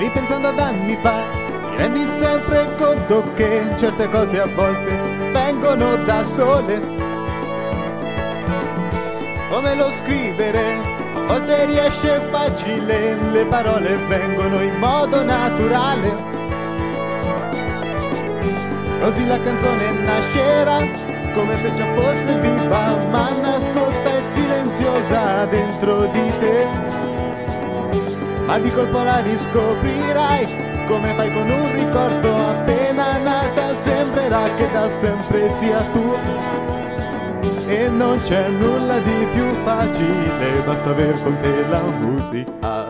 Ripensando ad anni fa, mi rendi sempre conto che certe cose a volte vengono da sole. Come lo scrivere, a volte riesce facile, le parole vengono in modo naturale. Così la canzone nascerà, come se già fosse viva, ma nascosta e silenziosa dentro di te. Ma di colpo la riscoprirai, come fai con un ricordo appena nata, sembrerà che da sempre sia tua. E non c'è nulla di più facile, basta aver con te la musica.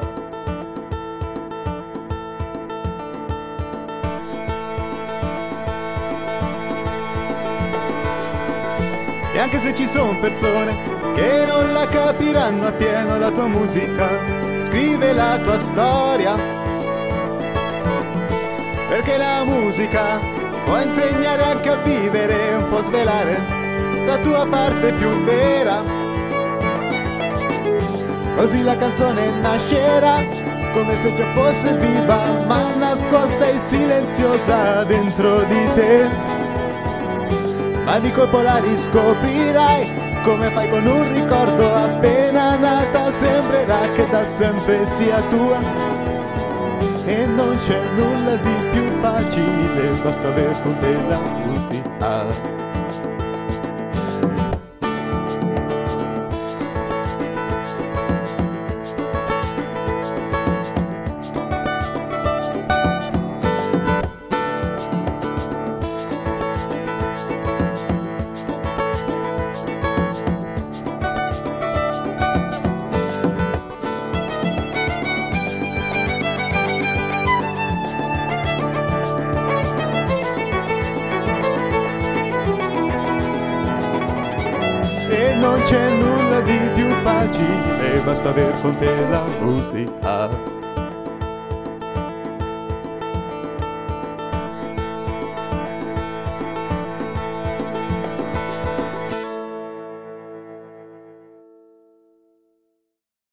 E anche se ci sono persone che non la capiranno appieno la tua musica, scrive la tua storia, perché la musica ti può insegnare anche a vivere, un po' svelare la tua parte più vera. Così la canzone nascerà, come se già fosse viva, ma nascosta e silenziosa dentro di te. Ma di colpo la riscoprirai, come fai con un ricordo appena nata, sembrerà che da sempre sia tua. E non c'è nulla di più facile, basta aver con te la musica. E non c'è nulla di più facile, basta aver con te la musica.